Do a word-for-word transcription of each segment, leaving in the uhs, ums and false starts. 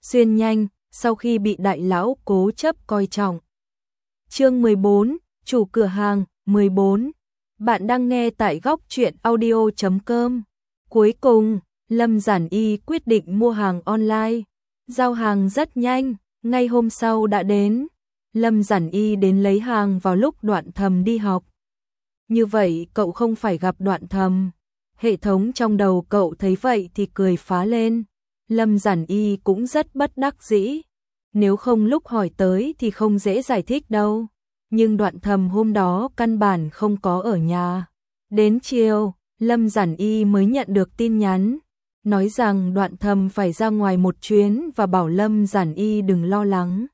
xuyên nhanh, sau khi bị đại lão cố chấp coi trọng. Chương mười bốn, chủ cửa hàng, mười bốn. Bạn đang nghe tại góc truyện audio chấm com. Cuối cùng, Lâm Giản Y quyết định mua hàng online. Giao hàng rất nhanh, ngay hôm sau đã đến. Lâm Giản Y đến lấy hàng vào lúc Đoạn Thầm đi học. Như vậy cậu không phải gặp Đoạn Thầm. Hệ thống trong đầu cậu thấy vậy thì cười phá lên. Lâm Giản Y cũng rất bất đắc dĩ. Nếu không lúc hỏi tới thì không dễ giải thích đâu. Nhưng Đoạn Thầm hôm đó căn bản không có ở nhà. Đến chiều, Lâm Giản Y mới nhận được tin nhắn. Nói rằng Đoạn Thầm phải ra ngoài một chuyến và bảo Lâm Giản Y đừng lo lắng.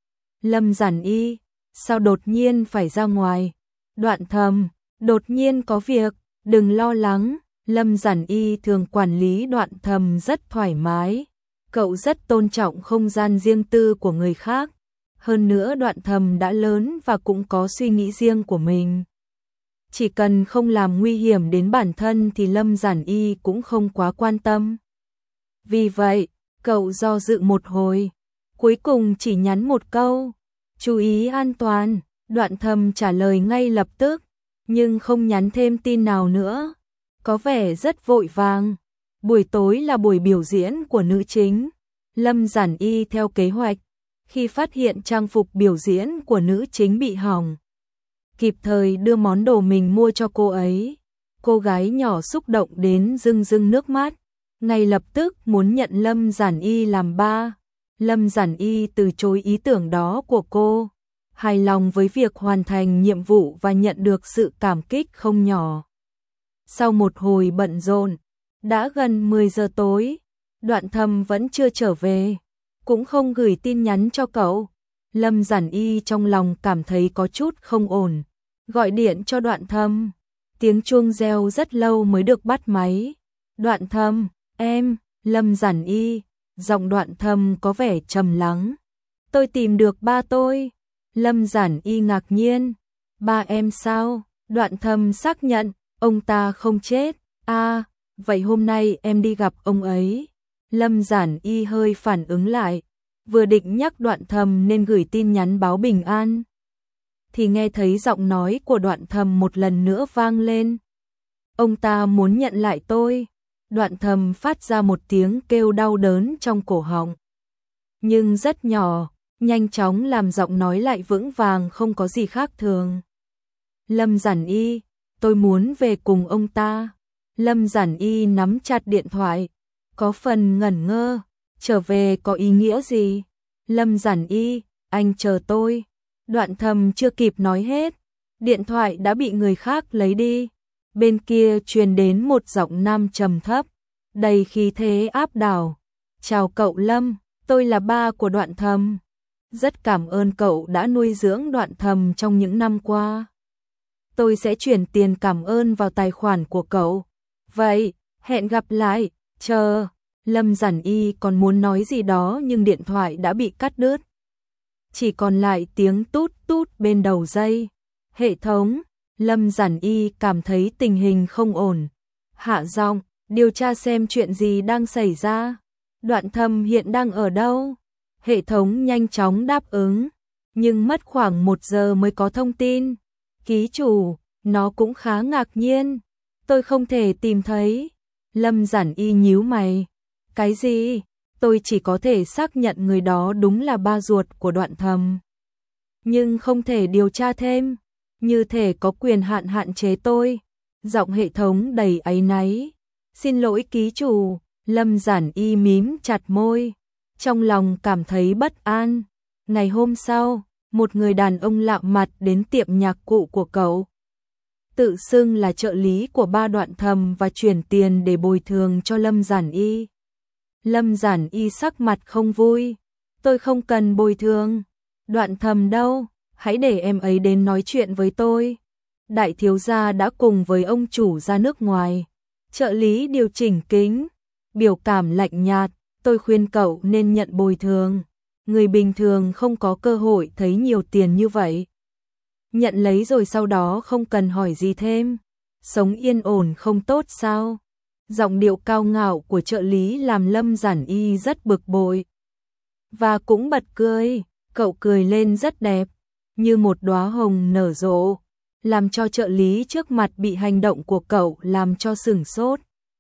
Lâm Giản Y, sao đột nhiên phải ra ngoài? Đoạn Thầm, đột nhiên có việc, đừng lo lắng. Lâm Giản Y thường quản lý Đoạn Thầm rất thoải mái. Cậu rất tôn trọng không gian riêng tư của người khác. Hơn nữa Đoạn Thầm đã lớn và cũng có suy nghĩ riêng của mình. Chỉ cần không làm nguy hiểm đến bản thân thì Lâm Giản Y cũng không quá quan tâm. Vì vậy, cậu do dự một hồi. Cuối cùng chỉ nhắn một câu. Chú ý an toàn. Đoạn Thầm trả lời ngay lập tức. Nhưng không nhắn thêm tin nào nữa. Có vẻ rất vội vàng. Buổi tối là buổi biểu diễn của nữ chính. Lâm Giản Y theo kế hoạch. Khi phát hiện trang phục biểu diễn của nữ chính bị hỏng, kịp thời đưa món đồ mình mua cho cô ấy. Cô gái nhỏ xúc động đến rưng rưng nước mắt. Ngay lập tức muốn nhận Lâm Giản Y làm ba. Lâm Giản Y từ chối ý tưởng đó của cô. Hài lòng với việc hoàn thành nhiệm vụ và nhận được sự cảm kích không nhỏ. Sau một hồi bận rộn, đã gần mười giờ tối, Đoạn Thầm vẫn chưa trở về, cũng không gửi tin nhắn cho cậu. Lâm Giản Y trong lòng cảm thấy có chút không ổn, gọi điện cho Đoạn Thầm. Tiếng chuông reo rất lâu mới được bắt máy. Đoạn Thầm, em, Lâm Giản Y, giọng Đoạn Thầm có vẻ trầm lắng. Tôi tìm được ba tôi. Lâm Giản Y ngạc nhiên. Ba em sao? Đoạn Thầm xác nhận, ông ta không chết. À, vậy hôm nay em đi gặp ông ấy. Lâm Giản Y hơi phản ứng lại, vừa định nhắc Đoạn Thầm nên gửi tin nhắn báo bình an, thì nghe thấy giọng nói của Đoạn Thầm một lần nữa vang lên. Ông ta muốn nhận lại tôi. Đoạn Thầm phát ra một tiếng kêu đau đớn trong cổ họng, nhưng rất nhỏ, nhanh chóng làm giọng nói lại vững vàng không có gì khác thường. Lâm Giản Y, tôi muốn về cùng ông ta. Lâm Giản Y nắm chặt điện thoại, có phần ngẩn ngơ, trở về có ý nghĩa gì? Lâm Giản Y, anh chờ tôi. Đoạn Thầm chưa kịp nói hết, điện thoại đã bị người khác lấy đi. Bên kia truyền đến một giọng nam trầm thấp, đầy khí thế áp đảo. Chào cậu Lâm, tôi là ba của Đoạn Thầm. Rất cảm ơn cậu đã nuôi dưỡng Đoạn Thầm trong những năm qua. Tôi sẽ chuyển tiền cảm ơn vào tài khoản của cậu. Vậy, hẹn gặp lại, chờ. Lâm Giản Y còn muốn nói gì đó nhưng điện thoại đã bị cắt đứt. Chỉ còn lại tiếng tút tút bên đầu dây. Hệ thống, Lâm Giản Y cảm thấy tình hình không ổn. Hạ giọng, điều tra xem chuyện gì đang xảy ra. Đoạn Thầm hiện đang ở đâu? Hệ thống nhanh chóng đáp ứng, nhưng mất khoảng một giờ mới có thông tin. Ký chủ, nó cũng khá ngạc nhiên. Tôi không thể tìm thấy. Lâm Giản Y nhíu mày. Cái gì? Tôi chỉ có thể xác nhận người đó đúng là ba ruột của Đoạn Thầm, nhưng không thể điều tra thêm. Như thể có quyền hạn hạn chế tôi. Giọng hệ thống đầy áy náy. Xin lỗi ký chủ. Lâm Giản Y mím chặt môi, trong lòng cảm thấy bất an. Ngày hôm sau, một người đàn ông lạ mặt đến tiệm nhạc cụ của cậu, tự xưng là trợ lý của ba Đoạn Thầm và chuyển tiền để bồi thường cho Lâm Giản Y. Lâm Giản Y sắc mặt không vui. Tôi không cần bồi thường. Đoạn Thầm đâu? Hãy để em ấy đến nói chuyện với tôi. Đại thiếu gia đã cùng với ông chủ ra nước ngoài. Trợ lý điều chỉnh kính, biểu cảm lạnh nhạt. Tôi khuyên cậu nên nhận bồi thường. Người bình thường không có cơ hội thấy nhiều tiền như vậy. Nhận lấy rồi sau đó không cần hỏi gì thêm. Sống yên ổn không tốt sao? Giọng điệu cao ngạo của trợ lý làm Lâm Giản Y rất bực bội. và cũng bật cười. Cậu cười lên rất đẹp, như một đóa hồng nở rộ, làm cho trợ lý trước mặt bị hành động của cậu làm cho sửng sốt.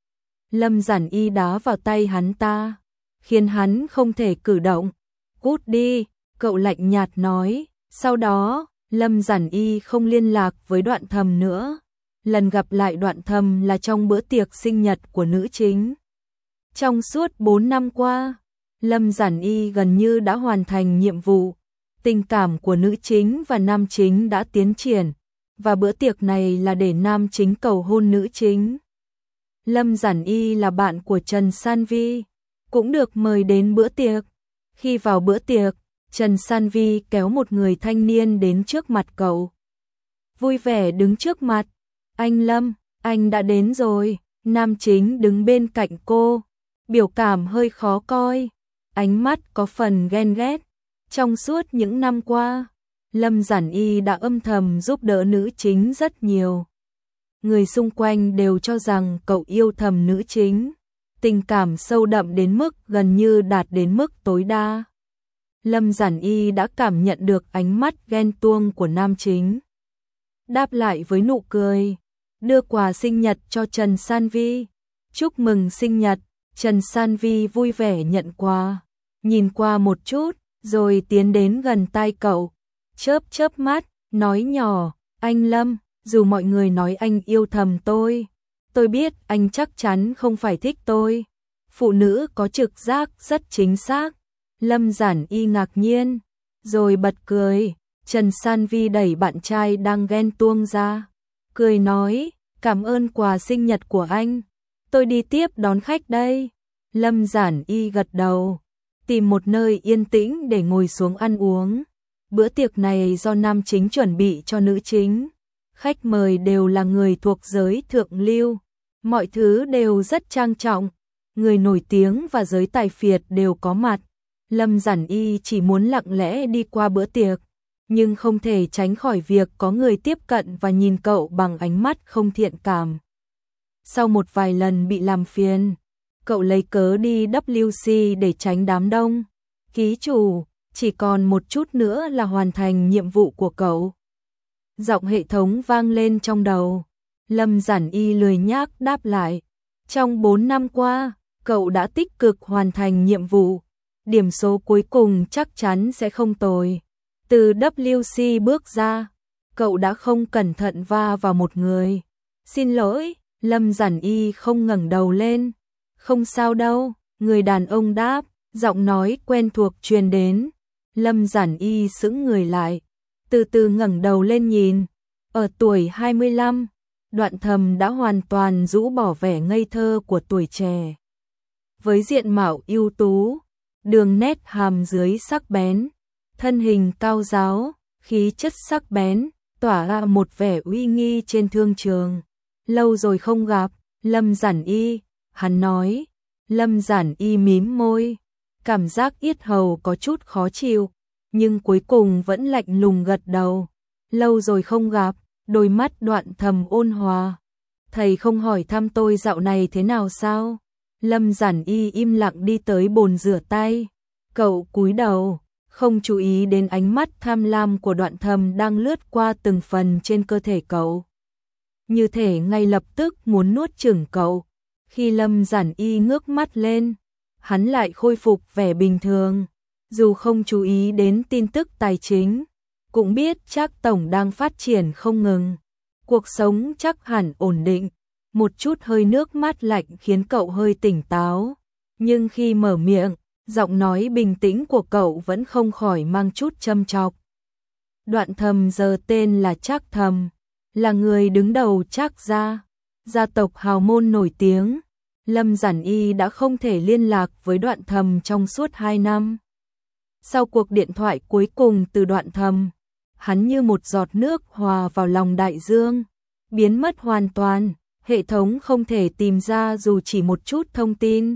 Lâm Giản Y đá vào tay hắn ta, khiến hắn không thể cử động. Cút đi, cậu lạnh nhạt nói. Sau đó, Lâm Giản Y không liên lạc với Đoạn Thầm nữa. Lần gặp lại Đoạn Thầm là trong bữa tiệc sinh nhật của nữ chính. Trong suốt bốn năm qua, Lâm Giản Y gần như đã hoàn thành nhiệm vụ. Tình cảm của nữ chính và nam chính đã tiến triển, và bữa tiệc này là để nam chính cầu hôn nữ chính. Lâm Giản Y là bạn của Trần San Vi, cũng được mời đến bữa tiệc. Khi vào bữa tiệc, Trần San Vi kéo một người thanh niên đến trước mặt cậu. Vui vẻ đứng trước mặt. Anh Lâm, anh đã đến rồi. Nam chính đứng bên cạnh cô, biểu cảm hơi khó coi, ánh mắt có phần ghen ghét. Trong suốt những năm qua, Lâm Giản Y đã âm thầm giúp đỡ nữ chính rất nhiều. Người xung quanh đều cho rằng cậu yêu thầm nữ chính, tình cảm sâu đậm đến mức gần như đạt đến mức tối đa. Lâm Giản Y đã cảm nhận được ánh mắt ghen tuông của nam chính. Đáp lại với nụ cười, đưa quà sinh nhật cho Trần San Vi. Chúc mừng sinh nhật. Trần San Vi vui vẻ nhận quà, nhìn qua một chút, rồi tiến đến gần tai cậu, chớp chớp mắt, nói nhỏ, anh Lâm, dù mọi người nói anh yêu thầm tôi, tôi biết anh chắc chắn không phải thích tôi. Phụ nữ có trực giác rất chính xác. Lâm Giản Y ngạc nhiên, rồi bật cười. Trần San Vi đẩy bạn trai đang ghen tuông ra, cười nói, cảm ơn quà sinh nhật của anh, tôi đi tiếp đón khách đây. Lâm Giản Y gật đầu, tìm một nơi yên tĩnh để ngồi xuống ăn uống. Bữa tiệc này do nam chính chuẩn bị cho nữ chính, khách mời đều là người thuộc giới thượng lưu, mọi thứ đều rất trang trọng, người nổi tiếng và giới tài phiệt đều có mặt. Lâm Giản Y chỉ muốn lặng lẽ đi qua bữa tiệc, nhưng không thể tránh khỏi việc có người tiếp cận và nhìn cậu bằng ánh mắt không thiện cảm. Sau một vài lần bị làm phiền, cậu lấy cớ đi W C để tránh đám đông. Ký chủ, chỉ còn một chút nữa là hoàn thành nhiệm vụ của cậu. Giọng hệ thống vang lên trong đầu. Lâm Giản Y lười nhác đáp lại. Trong bốn năm qua, cậu đã tích cực hoàn thành nhiệm vụ. Điểm số cuối cùng chắc chắn sẽ không tồi. Từ W C bước ra, cậu đã không cẩn thận va vào một người. Xin lỗi, Lâm Giản Y không ngẩng đầu lên. Không sao đâu, người đàn ông đáp, giọng nói quen thuộc truyền đến. Lâm Giản Y sững người lại, từ từ ngẩng đầu lên nhìn. Ở tuổi hai mươi lăm, Đoạn Thầm đã hoàn toàn rũ bỏ vẻ ngây thơ của tuổi trẻ. Với diện mạo ưu tú, đường nét hàm dưới sắc bén, thân hình cao ráo, khí chất sắc bén, tỏa ra một vẻ uy nghi trên thương trường. Lâu rồi không gặp, Lâm Giản Y, hắn nói. Lâm Giản Y mím môi, cảm giác yết hầu có chút khó chịu, nhưng cuối cùng vẫn lạnh lùng gật đầu. Lâu rồi không gặp, đôi mắt Đoạn Thầm ôn hòa. Thầy không hỏi thăm tôi dạo này thế nào sao? Lâm Giản Y im lặng đi tới bồn rửa tay. Cậu cúi đầu, không chú ý đến ánh mắt tham lam của Đoạn Thầm đang lướt qua từng phần trên cơ thể cậu. Như thể ngay lập tức muốn nuốt chửng cậu. Khi Lâm Giản Y ngước mắt lên, hắn lại khôi phục vẻ bình thường. Dù không chú ý đến tin tức tài chính, cũng biết chắc tổng đang phát triển không ngừng. Cuộc sống chắc hẳn ổn định. Một chút hơi nước mát lạnh khiến cậu hơi tỉnh táo. Nhưng khi mở miệng, giọng nói bình tĩnh của cậu vẫn không khỏi mang chút châm chọc. Đoạn Thầm giờ tên là Trác Thầm, là người đứng đầu Trác gia, gia tộc hào môn nổi tiếng. Lâm Giản Y đã không thể liên lạc với Đoạn Thầm trong suốt hai năm. Sau cuộc điện thoại cuối cùng từ Đoạn Thầm, hắn như một giọt nước hòa vào lòng đại dương, biến mất hoàn toàn, hệ thống không thể tìm ra dù chỉ một chút thông tin.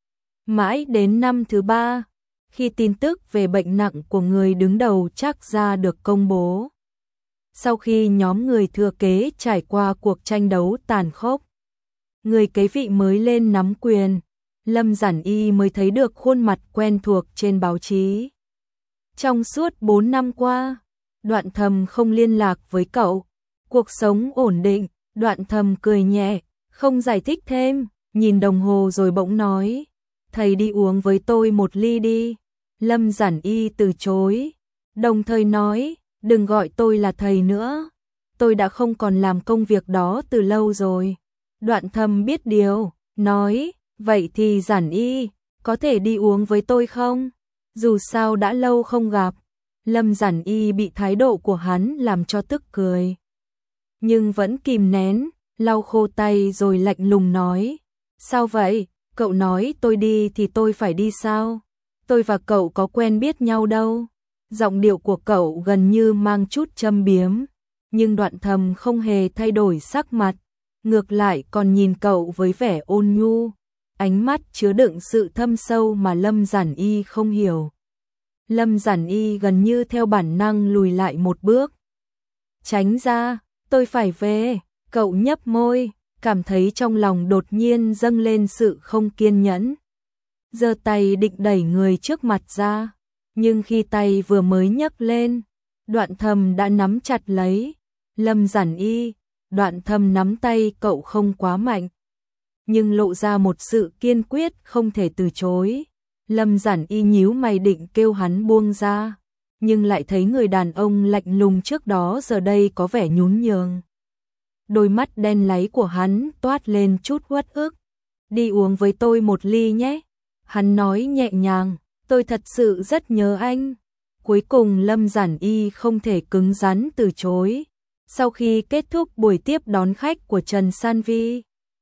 Mãi đến năm thứ ba, khi tin tức về bệnh nặng của người đứng đầu Trác gia được công bố. Sau khi nhóm người thừa kế trải qua cuộc tranh đấu tàn khốc, người kế vị mới lên nắm quyền, Lâm Giản Y mới thấy được khuôn mặt quen thuộc trên báo chí. Trong suốt bốn năm qua, Đoạn Thầm không liên lạc với cậu. Cuộc sống ổn định, Đoạn Thầm cười nhẹ, không giải thích thêm, nhìn đồng hồ rồi bỗng nói, thầy đi uống với tôi một ly đi. Lâm Giản Y từ chối, đồng thời nói, đừng gọi tôi là thầy nữa, tôi đã không còn làm công việc đó từ lâu rồi. Đoạn Thầm biết điều, nói, vậy thì Giản Y, có thể đi uống với tôi không? Dù sao đã lâu không gặp. Lâm Giản Y bị thái độ của hắn làm cho tức cười, nhưng vẫn kìm nén, lau khô tay rồi lạnh lùng nói, sao vậy, cậu nói tôi đi thì tôi phải đi sao? Tôi và cậu có quen biết nhau đâu. Giọng điệu của cậu gần như mang chút châm biếm, nhưng Đoạn Thầm không hề thay đổi sắc mặt, ngược lại còn nhìn cậu với vẻ ôn nhu, ánh mắt chứa đựng sự thâm sâu mà Lâm Giản Y không hiểu. Lâm Giản Y gần như theo bản năng lùi lại một bước. Tránh ra, tôi phải về. Cậu nhấp môi, cảm thấy trong lòng đột nhiên dâng lên sự không kiên nhẫn. Giơ tay định đẩy người trước mặt ra, nhưng khi tay vừa mới nhấc lên, Đoạn Thầm đã nắm chặt lấy. Lâm Giản Y, Đoạn Thầm nắm tay cậu không quá mạnh, nhưng lộ ra một sự kiên quyết không thể từ chối. Lâm Giản Y nhíu mày định kêu hắn buông ra, nhưng lại thấy người đàn ông lạnh lùng trước đó giờ đây có vẻ nhún nhường. Đôi mắt đen láy của hắn toát lên chút uất ức. Đi uống với tôi một ly nhé. Hắn nói nhẹ nhàng, tôi thật sự rất nhớ anh. Cuối cùng Lâm Giản Y không thể cứng rắn từ chối. Sau khi kết thúc buổi tiếp đón khách của Trần San Vi,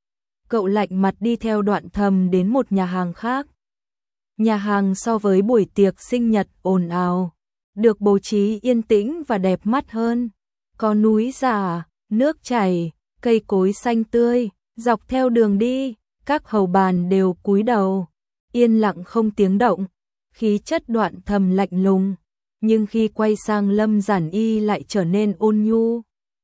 cậu lạnh mặt đi theo Đoạn Thầm đến một nhà hàng khác. Nhà hàng so với buổi tiệc sinh nhật ồn ào, được bố trí yên tĩnh và đẹp mắt hơn. Có núi giả, nước chảy, cây cối xanh tươi, dọc theo đường đi, các hầu bàn đều cúi đầu, yên lặng không tiếng động, khí chất Đoạn Thầm lạnh lùng, nhưng khi quay sang Lâm Giản Y lại trở nên ôn nhu.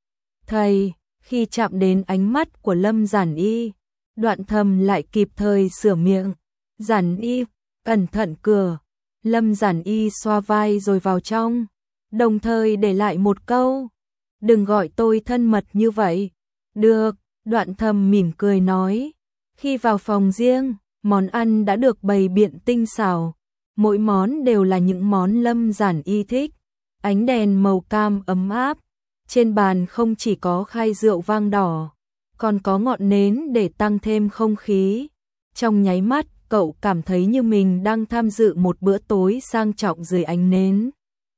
Thầy, khi chạm đến ánh mắt của Lâm Giản Y, Đoạn Thầm lại kịp thời sửa miệng. Giản Y, cẩn thận cửa. Lâm Giản Y xoa vai rồi vào trong, đồng thời để lại một câu, đừng gọi tôi thân mật như vậy. Được, Đoạn Thầm mỉm cười nói. Khi vào phòng riêng, món ăn đã được bày biện tinh xảo, mỗi món đều là những món Lâm Giản Y thích. Ánh đèn màu cam ấm áp, trên bàn không chỉ có khay rượu vang đỏ, còn có ngọn nến để tăng thêm không khí. Trong nháy mắt, cậu cảm thấy như mình đang tham dự một bữa tối sang trọng dưới ánh nến.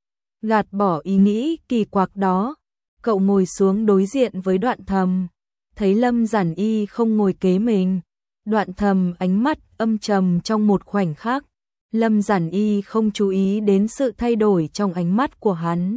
Gạt bỏ ý nghĩ kỳ quặc đó, cậu ngồi xuống đối diện với Đoạn Thầm, thấy Lâm Giản Y không ngồi kế mình. Đoạn Thầm ánh mắt âm trầm trong một khoảnh khắc, Lâm Giản Y không chú ý đến sự thay đổi trong ánh mắt của hắn.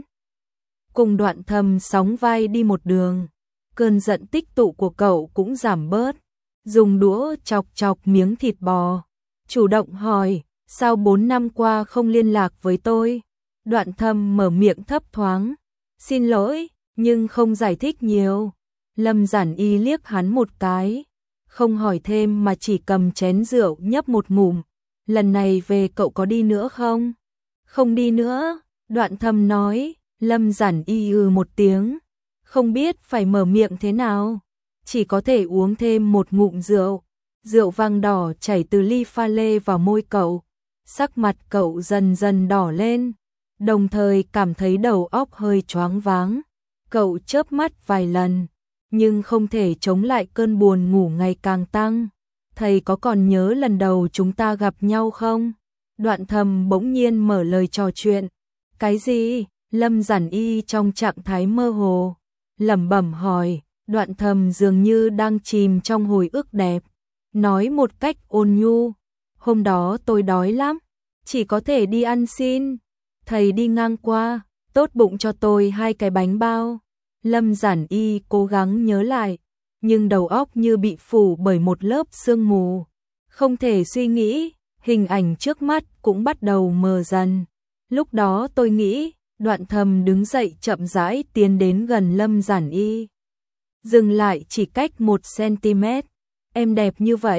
Cùng Đoạn Thầm sóng vai đi một đường, cơn giận tích tụ của cậu cũng giảm bớt, dùng đũa chọc chọc miếng thịt bò, chủ động hỏi, sao bốn năm qua không liên lạc với tôi? Đoạn Thầm mở miệng thấp thoáng, xin lỗi, nhưng không giải thích nhiều. Lâm Giản Y liếc hắn một cái, không hỏi thêm mà chỉ cầm chén rượu nhấp một ngụm. Lần này về cậu có đi nữa không? Không đi nữa, Đoạn Thầm nói. Lâm Giản Y ừ một tiếng, không biết phải mở miệng thế nào, chỉ có thể uống thêm một ngụm rượu. Rượu vang đỏ chảy từ ly pha lê vào môi cậu, sắc mặt cậu dần dần đỏ lên, đồng thời cảm thấy đầu óc hơi choáng váng. Cậu chớp mắt vài lần, nhưng không thể chống lại cơn buồn ngủ ngày càng tăng. Thầy có còn nhớ lần đầu chúng ta gặp nhau không? Đoạn Thầm bỗng nhiên mở lời trò chuyện. Cái gì? Lâm Giản Y trong trạng thái mơ hồ, lẩm bẩm hỏi. Đoạn Thầm dường như đang chìm trong hồi ức đẹp, nói một cách ôn nhu. Hôm đó tôi đói lắm, chỉ có thể đi ăn xin. Thầy đi ngang qua, tốt bụng cho tôi hai cái bánh bao. Lâm Giản Y cố gắng nhớ lại, nhưng đầu óc như bị phủ bởi một lớp sương mù, không thể suy nghĩ, hình ảnh trước mắt cũng bắt đầu mờ dần. Lúc đó tôi nghĩ. Đoạn Thầm đứng dậy chậm rãi tiến đến gần Lâm Giản Y, dừng lại chỉ cách một xăng ti mét. Em đẹp như vậy,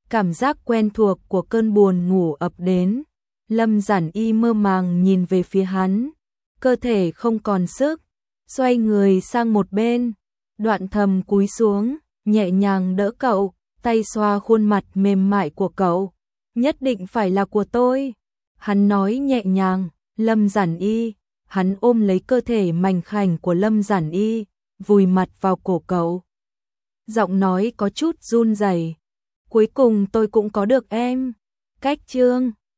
cảm giác quen thuộc của cơn buồn ngủ ập đến. Lâm Giản Y mơ màng nhìn về phía hắn, cơ thể không còn sức, xoay người sang một bên, Đoạn Thầm cúi xuống, nhẹ nhàng đỡ cậu, tay xoa khuôn mặt mềm mại của cậu. Nhất định phải là của tôi. Hắn nói nhẹ nhàng. Lâm Giản Y, hắn ôm lấy cơ thể mảnh khảnh của Lâm Giản Y, vùi mặt vào cổ cậu. Giọng nói có chút run rẩy. Cuối cùng tôi cũng có được em. Cách chương